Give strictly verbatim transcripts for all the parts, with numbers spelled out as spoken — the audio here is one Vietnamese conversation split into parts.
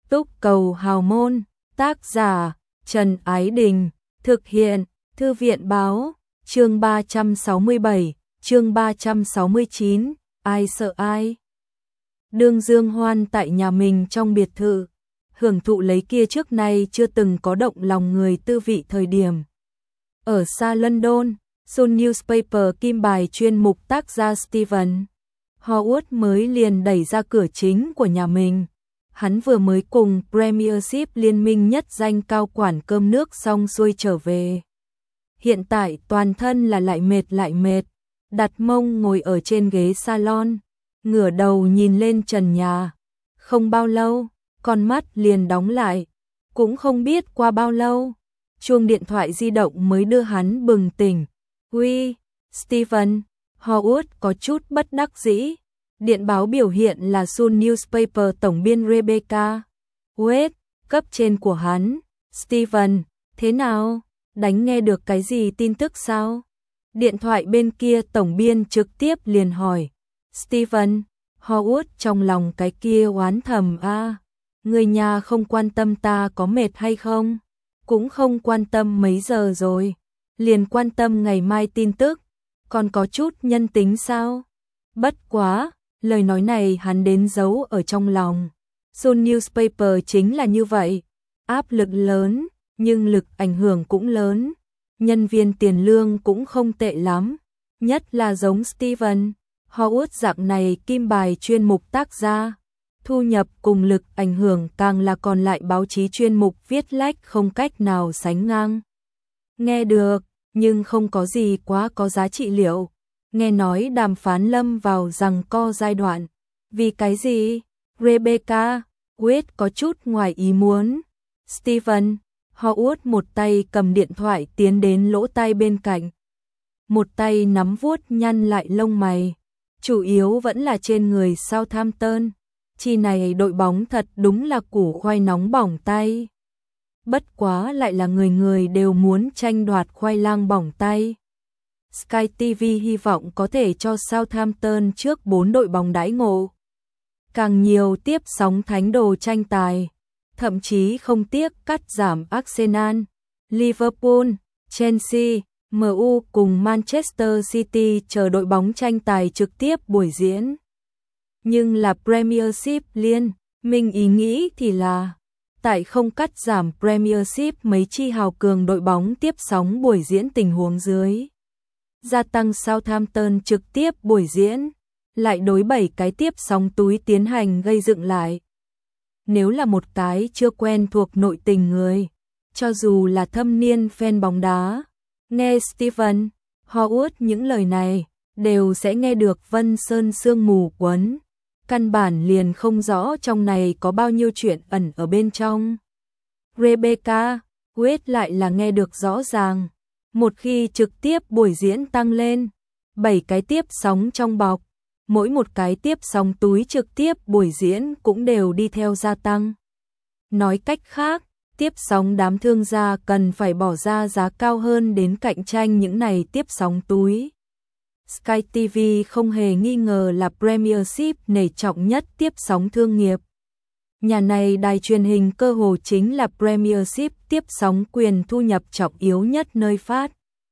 Túc cầu hào môn, tác giả Trần Ái Đình, thực hiện Thư viện Báo, chương ba trăm sáu mươi bảy, chương ba trăm sáu mươi chín, ai sợ ai. Đương Dương Hoan tại nhà mình trong biệt thự, hưởng thụ lấy kia trước nay chưa từng có động lòng người tư vị thời điểm. Ở xa London, Sun Newspaper kim bài chuyên mục tác gia Stephen Howard mới liền đẩy ra cửa chính của nhà mình. Hắn vừa mới cùng Premiership liên minh nhất danh cao quản cơm nước xong xuôi trở về. Hiện tại toàn thân là lại mệt lại mệt, đặt mông ngồi ở trên ghế salon, ngửa đầu nhìn lên trần nhà. Không bao lâu, con mắt liền đóng lại, cũng không biết qua bao lâu, chuông điện thoại di động mới đưa hắn bừng tỉnh. Uy, Stephen, Howard có chút bất đắc dĩ. Điện báo biểu hiện là Sun Newspaper tổng biên Rebecca Wade, cấp trên của hắn. Stephen, thế nào? Đánh nghe được cái gì tin tức sao? Điện thoại bên kia tổng biên trực tiếp liền hỏi. Stephen, Howard trong lòng cái kia oán thầm a, à, người nhà không quan tâm ta có mệt hay không, cũng không quan tâm mấy giờ rồi, liền quan tâm ngày mai tin tức, còn có chút nhân tính sao? Bất quá, lời nói này hắn đến giấu ở trong lòng. Sun Newspaper chính là như vậy, áp lực lớn, nhưng lực ảnh hưởng cũng lớn. Nhân viên tiền lương cũng không tệ lắm, nhất là giống Stephen Howard dạng này kim bài chuyên mục tác gia. Thu nhập cùng lực ảnh hưởng càng là còn lại báo chí chuyên mục viết lách không cách nào sánh ngang. Nghe được, nhưng không có gì quá có giá trị liệu. Nghe nói đàm phán lâm vào giằng co giai đoạn. Vì cái gì? Rebecca Wade có chút ngoài ý muốn. Stephen Howard một tay cầm điện thoại tiến đến lỗ tai bên cạnh, một tay nắm vuốt nhăn lại lông mày. Chủ yếu vẫn là trên người Southampton. Chi này đội bóng thật đúng là củ khoai nóng bỏng tay. Bất quá lại là người người đều muốn tranh đoạt khoai lang bỏng tay. Sky ti vi hy vọng có thể cho Southampton trước bốn đội bóng đãi ngộ. Càng nhiều tiếp sóng thánh đồ tranh tài, thậm chí không tiếc cắt giảm Arsenal, Liverpool, Chelsea, em u cùng Manchester City chờ đội bóng tranh tài trực tiếp buổi diễn. Nhưng là Premiership liên minh ý nghĩ thì là tại không cắt giảm Premiership mấy chi hào cường đội bóng tiếp sóng buổi diễn tình huống dưới, gia tăng Southampton trực tiếp buổi diễn, lại đối bảy cái tiếp sóng túi tiến hành gây dựng lại. Nếu là một cái chưa quen thuộc nội tình người, cho dù là thâm niên fan bóng đá, nghe Stephen Howard những lời này, đều sẽ nghe được vân sơn sương mù quấn, căn bản liền không rõ trong này có bao nhiêu chuyện ẩn ở bên trong. Rebecca Wade lại là nghe được rõ ràng. Một khi trực tiếp buổi diễn tăng lên, bảy cái tiếp sóng trong bọc, mỗi một cái tiếp sóng túi trực tiếp buổi diễn cũng đều đi theo gia tăng. Nói cách khác, tiếp sóng đám thương gia cần phải bỏ ra giá cao hơn đến cạnh tranh những này tiếp sóng túi. Sky ti vi không hề nghi ngờ là Premiership nể trọng nhất tiếp sóng thương nghiệp. Nhà này đài truyền hình cơ hồ chính là Premiership tiếp sóng quyền thu nhập trọng yếu nhất nơi phát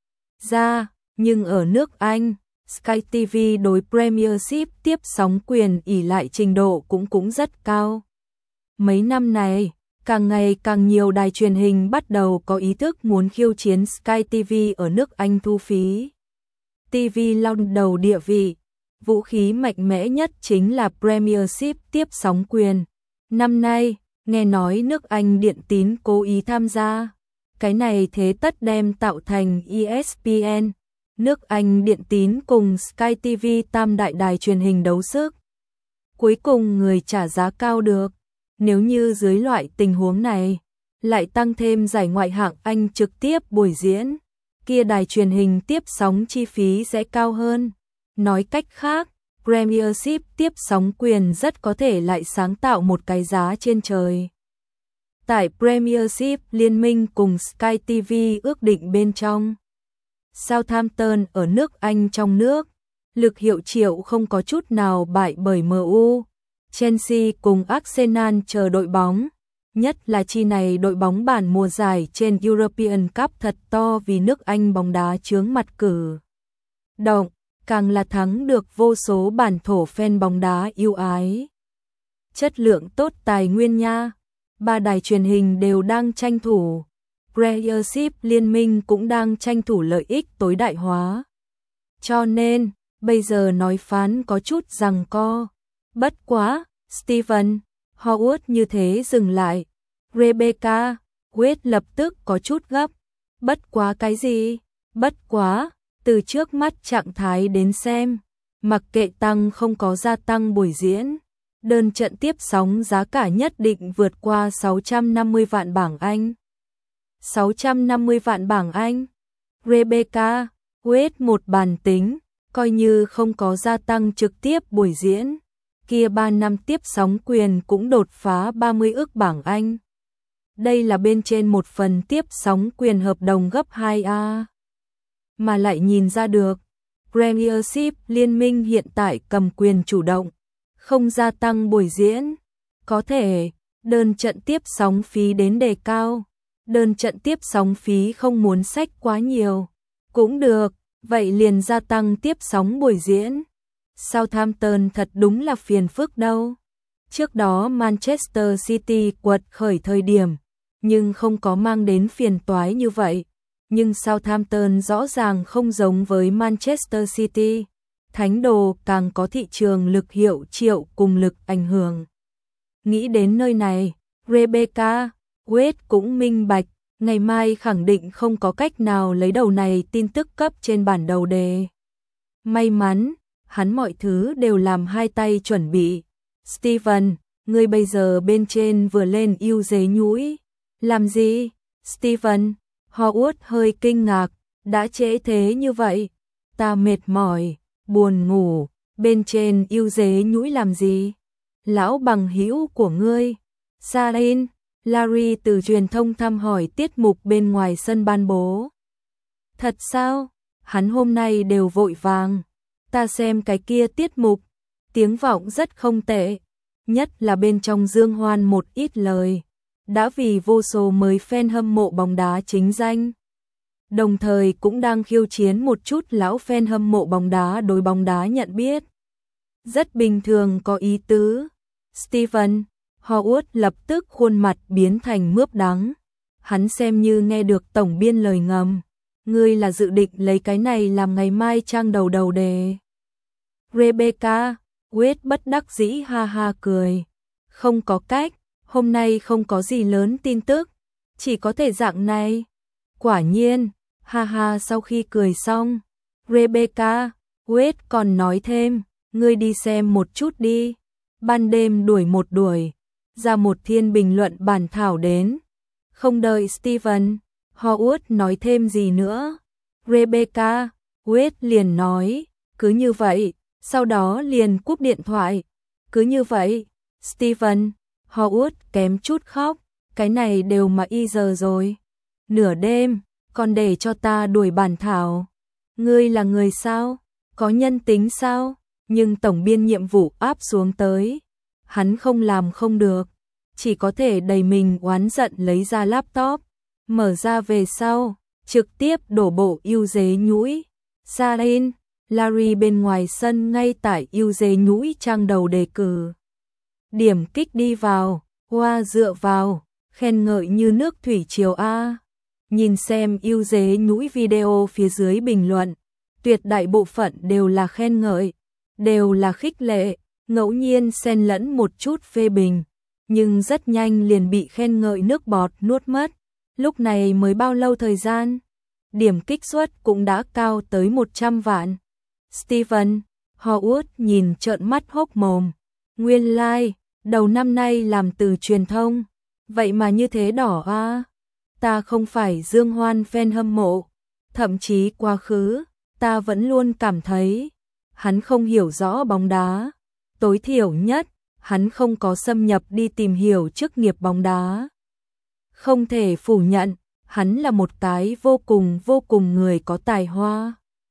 ra, nhưng ở nước Anh, Sky ti vi đối Premiership tiếp sóng quyền ỷ lại trình độ cũng cũng rất cao. Mấy năm này, càng ngày càng nhiều đài truyền hình bắt đầu có ý thức muốn khiêu chiến Sky ti vi ở nước Anh thu phí. ti vi long đầu địa vị, vũ khí mạnh mẽ nhất chính là Premiership tiếp sóng quyền. Năm nay, nghe nói nước Anh Điện Tín cố ý tham gia. Cái này thế tất đem tạo thành e ét pê en, nước Anh Điện Tín cùng Sky ti vi tam đại đài truyền hình đấu sức. Cuối cùng người trả giá cao được. Nếu như dưới loại tình huống này, lại tăng thêm giải ngoại hạng Anh trực tiếp buổi diễn, kia đài truyền hình tiếp sóng chi phí sẽ cao hơn. Nói cách khác, Premiership tiếp sóng quyền rất có thể lại sáng tạo một cái giá trên trời. Tại Premiership liên minh cùng Sky ti vi ước định bên trong, Southampton ở nước Anh trong nước, lực hiệu triệu không có chút nào bại bởi em u, Chelsea cùng Arsenal chờ đội bóng, Nhất là chi này đội bóng bản mùa giải trên European Cup thật to vì nước Anh bóng đá chướng mặt cử động, càng là thắng được vô số bản thổ fan bóng đá yêu ái. Chất lượng tốt tài nguyên nha. Ba đài truyền hình đều đang tranh thủ. Premiership liên minh cũng đang tranh thủ lợi ích tối đại hóa. Cho nên, bây giờ nói phán có chút giằng co. Bất quá, Stephen Howard như thế dừng lại. Rebecca Wade lập tức có chút gấp. Bất quá cái gì? Bất quá, từ trước mắt trạng thái đến xem, mặc kệ tăng không có gia tăng buổi diễn, đơn trận tiếp sóng giá cả nhất định vượt qua sáu trăm năm mươi vạn bảng Anh. sáu trăm năm mươi vạn bảng Anh. Rebecca Wade một bàn tính, coi như không có gia tăng trực tiếp buổi diễn, kia ba năm tiếp sóng quyền cũng đột phá ba mươi ức bảng Anh. Đây là bên trên một phần tiếp sóng quyền hợp đồng gấp hai a. Mà lại nhìn ra được, Premiership liên minh hiện tại cầm quyền chủ động, không gia tăng buổi diễn. Có thể, đơn trận tiếp sóng phí đến đề cao, đơn trận tiếp sóng phí không muốn sách quá nhiều. Cũng được, vậy liền gia tăng tiếp sóng buổi diễn. Southampton thật đúng là phiền phức đâu. Trước đó Manchester City quật khởi thời điểm, nhưng không có mang đến phiền toái như vậy. Nhưng Southampton rõ ràng không giống với Manchester City. Thánh đồ càng có thị trường lực hiệu triệu cùng lực ảnh hưởng. Nghĩ đến nơi này, Rebecca Wade cũng minh bạch, ngày mai khẳng định không có cách nào lấy đầu này tin tức cấp trên bản đầu đề. May mắn, hắn mọi thứ đều làm hai tay chuẩn bị. Stephen, ngươi bây giờ bên trên vừa lên yêu dế nhũi. Làm gì? Stephen Howard hơi kinh ngạc, đã trễ thế như vậy. Ta mệt mỏi, buồn ngủ, bên trên yêu dế nhũi làm gì? Lão bằng hữu của ngươi. Sarin, Larry từ truyền thông thăm hỏi tiết mục bên ngoài sân ban bố. Thật sao? Hắn hôm nay đều vội vàng. Ta xem cái kia tiết mục, tiếng vọng rất không tệ, nhất là bên trong dương hoan một ít lời, đã vì vô số mới fan hâm mộ bóng đá chính danh. Đồng thời cũng đang khiêu chiến một chút lão fan hâm mộ bóng đá đối bóng đá nhận biết. Rất bình thường có ý tứ. Stephen Howard lập tức khuôn mặt biến thành mướp đắng. Hắn xem như nghe được tổng biên lời ngầm. Ngươi là dự định lấy cái này làm ngày mai trang đầu đầu đề. Rebecca Wade bất đắc dĩ ha ha cười. Không có cách, hôm nay không có gì lớn tin tức, chỉ có thể dạng này. Quả nhiên, ha ha sau khi cười xong, Rebecca Wade còn nói thêm, ngươi đi xem một chút đi. Ban đêm đuổi một đuổi, ra một thiên bình luận bản thảo đến. Không đợi Stephen Howard nói thêm gì nữa, Rebecca Wade liền nói, cứ như vậy, sau đó liền cúp điện thoại. Cứ như vậy, Stephen Howard kém chút khóc, cái này đều mà y giờ rồi. Nửa đêm, còn để cho ta đuổi bản thảo. Ngươi là người sao? Có nhân tính sao? Nhưng tổng biên nhiệm vụ áp xuống tới. Hắn không làm không được, chỉ có thể đầy mình oán giận lấy ra laptop, mở ra về sau, trực tiếp đổ bộ yêu dế nhũi. Sarin, Larry bên ngoài sân ngay tại yêu dế nhũi trang đầu đề cử. Điểm kích đi vào, hoa dựa vào, khen ngợi như nước thủy triều A. Nhìn xem yêu dế nhũi video phía dưới bình luận, tuyệt đại bộ phận đều là khen ngợi, đều là khích lệ, ngẫu nhiên xen lẫn một chút phê bình, nhưng rất nhanh liền bị khen ngợi nước bọt nuốt mất. Lúc này mới bao lâu thời gian, điểm kích suất cũng đã cao tới một trăm vạn. Stephen Howard nhìn trợn mắt hốc mồm. Nguyên lai, like, đầu năm nay làm từ truyền thông, vậy mà như thế đỏ a. Ta không phải dương hoan fan hâm mộ, thậm chí quá khứ, ta vẫn luôn cảm thấy hắn không hiểu rõ bóng đá. Tối thiểu nhất, hắn không có xâm nhập đi tìm hiểu chức nghiệp bóng đá. Không thể phủ nhận, hắn là một cái vô cùng vô cùng người có tài hoa.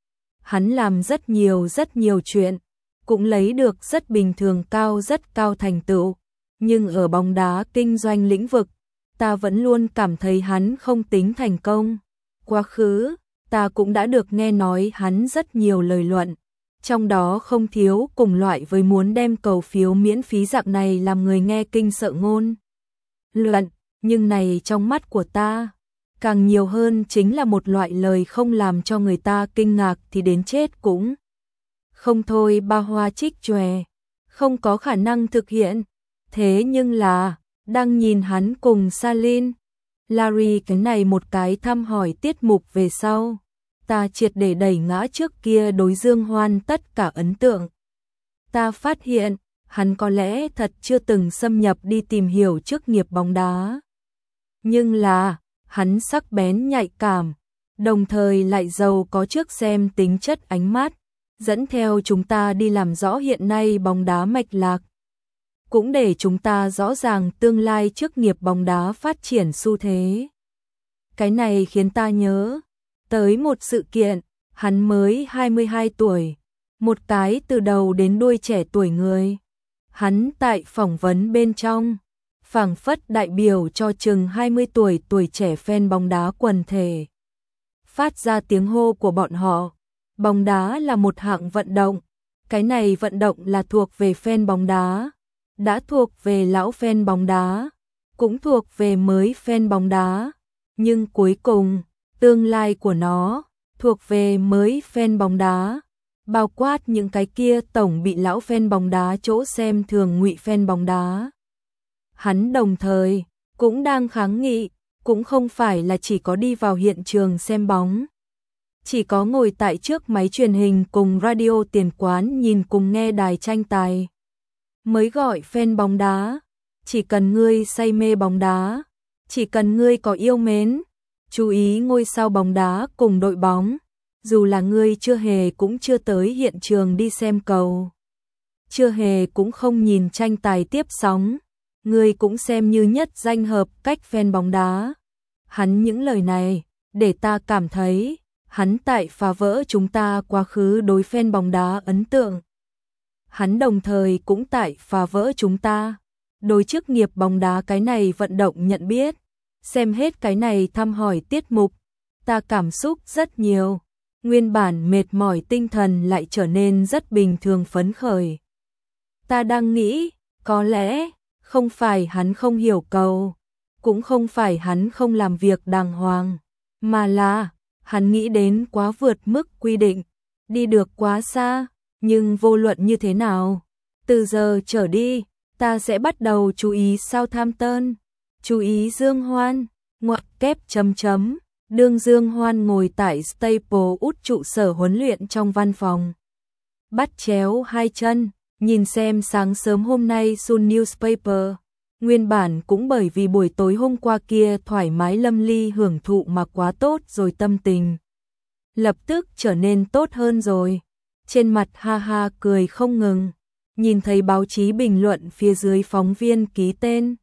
Hắn làm rất nhiều rất nhiều chuyện, cũng lấy được rất bình thường cao rất cao thành tựu, nhưng ở bóng đá kinh doanh lĩnh vực, ta vẫn luôn cảm thấy hắn không tính thành công. Quá khứ, ta cũng đã được nghe nói hắn rất nhiều lời luận, trong đó không thiếu cùng loại với muốn đem cầu phiếu miễn phí dạng này làm người nghe kinh sợ ngôn luận, nhưng này trong mắt của ta, càng nhiều hơn chính là một loại lời không làm cho người ta kinh ngạc thì đến chết cũng không thôi ba hoa trích chòe, không có khả năng thực hiện. Thế nhưng là, đang nhìn hắn cùng Salin, Larry cái này một cái thăm hỏi tiết mục về sau, ta triệt để đẩy ngã trước kia đối Dương Hoan tất cả ấn tượng. Ta phát hiện, hắn có lẽ thật chưa từng xâm nhập đi tìm hiểu chức nghiệp bóng đá. Nhưng là, hắn sắc bén nhạy cảm, đồng thời lại giàu có trước xem tính chất ánh mắt, dẫn theo chúng ta đi làm rõ hiện nay bóng đá mạch lạc. Cũng để chúng ta rõ ràng tương lai chức nghiệp bóng đá phát triển xu thế. Cái này khiến ta nhớ tới một sự kiện, hắn mới hai mươi hai tuổi, một cái từ đầu đến đuôi trẻ tuổi người. Hắn tại phỏng vấn bên trong, phảng phất đại biểu cho chừng hai mươi tuổi tuổi trẻ fan bóng đá quần thể. Phát ra tiếng hô của bọn họ, bóng đá là một hạng vận động, cái này vận động là thuộc về fan bóng đá, đã thuộc về lão fan bóng đá, cũng thuộc về mới fan bóng đá, nhưng cuối cùng, tương lai của nó thuộc về mới fan bóng đá, bao quát những cái kia tổng bị lão fan bóng đá chỗ xem thường ngụy fan bóng đá. Hắn đồng thời cũng đang kháng nghị, cũng không phải là chỉ có đi vào hiện trường xem bóng, chỉ có ngồi tại trước máy truyền hình cùng radio tiền quán nhìn cùng nghe đài tranh tài mới gọi fan bóng đá. Chỉ cần ngươi say mê bóng đá, chỉ cần ngươi có yêu mến, chú ý ngôi sao bóng đá cùng đội bóng, dù là ngươi chưa hề cũng chưa tới hiện trường đi xem cầu, chưa hề cũng không nhìn tranh tài tiếp sóng, ngươi cũng xem như nhất danh hợp cách fan bóng đá. Hắn những lời này, để ta cảm thấy, hắn tại phá vỡ chúng ta quá khứ đối fan bóng đá ấn tượng. Hắn đồng thời cũng tại phá vỡ chúng ta đối chức nghiệp bóng đá cái này vận động nhận biết. Xem hết cái này thăm hỏi tiết mục, ta cảm xúc rất nhiều, nguyên bản mệt mỏi tinh thần lại trở nên rất bình thường phấn khởi. Ta đang nghĩ, có lẽ, không phải hắn không hiểu cầu, cũng không phải hắn không làm việc đàng hoàng, mà là, hắn nghĩ đến quá vượt mức quy định, đi được quá xa, nhưng vô luận như thế nào, từ giờ trở đi, ta sẽ bắt đầu chú ý Southampton, chú ý Dương Hoan, ngoặc kép chấm chấm, đương Dương Hoan ngồi tại Staple út trụ sở huấn luyện trong văn phòng. Bắt chéo hai chân, nhìn xem sáng sớm hôm nay Sun Newspaper, nguyên bản cũng bởi vì buổi tối hôm qua kia thoải mái lâm ly hưởng thụ mà quá tốt rồi tâm tình. Lập tức trở nên tốt hơn rồi, trên mặt ha ha cười không ngừng, nhìn thấy báo chí bình luận phía dưới phóng viên ký tên.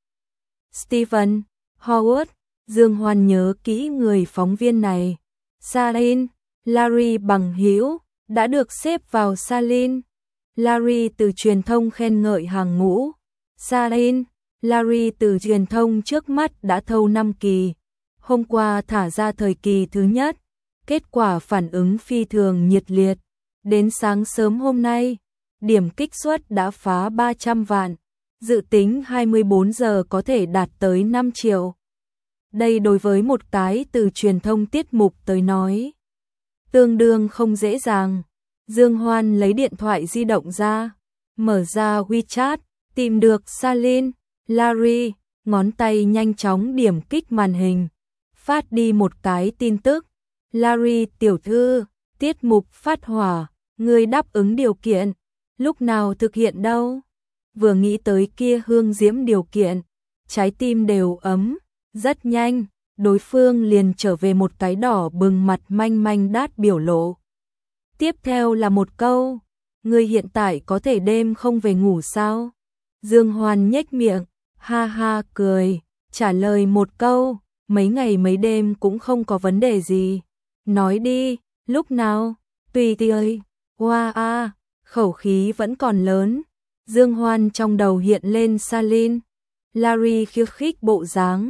Stephen Howard, Dương Hoan nhớ kỹ người phóng viên này. Salin, Larry bằng hữu đã được xếp vào Salin. Larry từ truyền thông khen ngợi hàng ngũ. Salin, Larry từ truyền thông trước mắt đã thâu năm kỳ. Hôm qua thả ra thời kỳ thứ nhất. Kết quả phản ứng phi thường nhiệt liệt. Đến sáng sớm hôm nay, điểm kích suất đã phá ba trăm vạn. Dự tính hai mươi bốn giờ có thể đạt tới năm triệu. Đây đối với một cái từ truyền thông tiết mục tới nói, tương đương không dễ dàng. Dương Hoan lấy điện thoại di động ra, mở ra WeChat, tìm được Salin, Larry, ngón tay nhanh chóng điểm kích màn hình, phát đi một cái tin tức. Larry tiểu thư, tiết mục phát hỏa, người đáp ứng điều kiện, lúc nào thực hiện đâu? Vừa nghĩ tới kia hương diễm điều kiện, trái tim đều ấm, rất nhanh, đối phương liền trở về một cái đỏ bừng mặt manh manh đát biểu lộ. Tiếp theo là một câu, người hiện tại có thể đêm không về ngủ sao? Dương Hoan nhếch miệng, ha ha cười, trả lời một câu, mấy ngày mấy đêm cũng không có vấn đề gì. Nói đi, lúc nào? Tùy tiện. Hoa a, khẩu khí vẫn còn lớn. Dương Hoan trong đầu hiện lên Salin, Larry khiêu khích bộ dáng,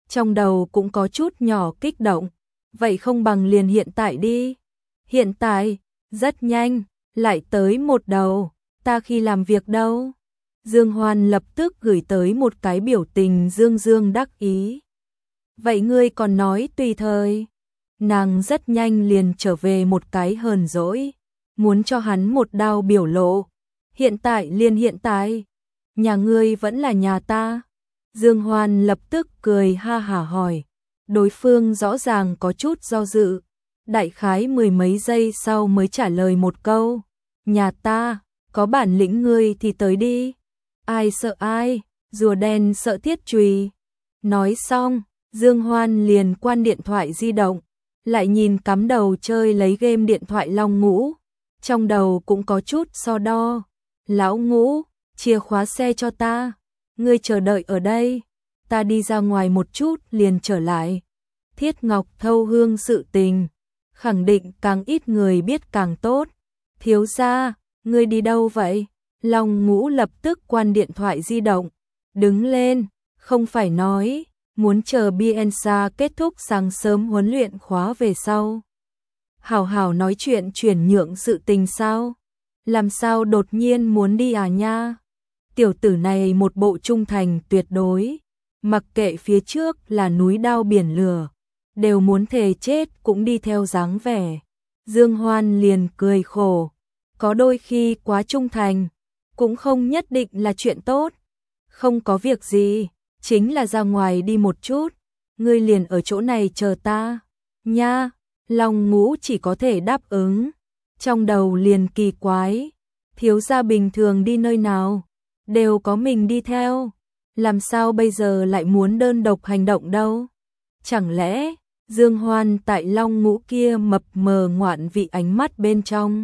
trong đầu cũng có chút nhỏ kích động. Vậy không bằng liền hiện tại đi. Hiện tại, rất nhanh, lại tới một đầu, ta khi làm việc đâu? Dương Hoan lập tức gửi tới một cái biểu tình dương dương đắc ý. Vậy ngươi còn nói tùy thời. Nàng rất nhanh liền trở về một cái hờn dỗi, muốn cho hắn một đao biểu lộ. Hiện tại liền hiện tại, nhà ngươi vẫn là nhà ta. Dương Hoan lập tức cười ha hả hỏi, đối phương rõ ràng có chút do dự. Đại khái mười mấy giây sau mới trả lời một câu, nhà ta, có bản lĩnh ngươi thì tới đi. Ai sợ ai, rùa đen sợ thiết chùy. Nói xong, Dương Hoan liền quan điện thoại di động, lại nhìn cắm đầu chơi lấy game điện thoại Long Ngũ. Trong đầu cũng có chút so đo. Lão Ngũ, chìa khóa xe cho ta. Ngươi chờ đợi ở đây. Ta đi ra ngoài một chút liền trở lại. Thiết Ngọc thâu hương sự tình. Khẳng định càng ít người biết càng tốt. Thiếu gia, ngươi đi đâu vậy? Long Ngũ lập tức quan điện thoại di động. Đứng lên, không phải nói, muốn chờ Bielsa kết thúc sáng sớm huấn luyện khóa về sau. Hảo hảo nói chuyện chuyển nhượng sự tình sao? Làm sao đột nhiên muốn đi à nha? Tiểu tử này một bộ trung thành tuyệt đối. Mặc kệ phía trước là núi đao biển lửa, đều muốn thề chết cũng đi theo dáng vẻ. Dương Hoan liền cười khổ. Có đôi khi quá trung thành, cũng không nhất định là chuyện tốt. Không có việc gì, chính là ra ngoài đi một chút. Ngươi liền ở chỗ này chờ ta. Nha, Long Ngũ chỉ có thể đáp ứng. Trong đầu liền kỳ quái. Thiếu gia bình thường đi nơi nào, đều có mình đi theo. Làm sao bây giờ lại muốn đơn độc hành động đâu? Chẳng lẽ, Dương Hoan tại Long Ngũ kia mập mờ ngoạn vị ánh mắt bên trong.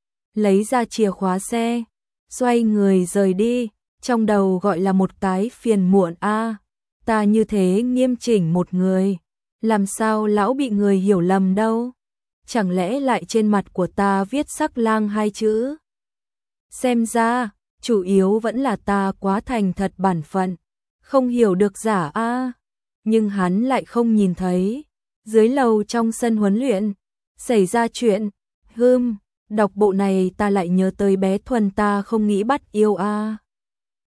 Lấy ra chìa khóa xe, xoay người rời đi, trong đầu gọi là một cái phiền muộn a. Ta như thế nghiêm chỉnh một người, làm sao lão bị người hiểu lầm đâu? Chẳng lẽ lại trên mặt của ta viết sắc lang hai chữ? Xem ra, chủ yếu vẫn là ta quá thành thật bản phận, không hiểu được giả a. Nhưng hắn lại không nhìn thấy, dưới lầu trong sân huấn luyện, xảy ra chuyện, hưm, đọc bộ này ta lại nhớ tới bé Thuần ta không nghĩ bắt yêu a.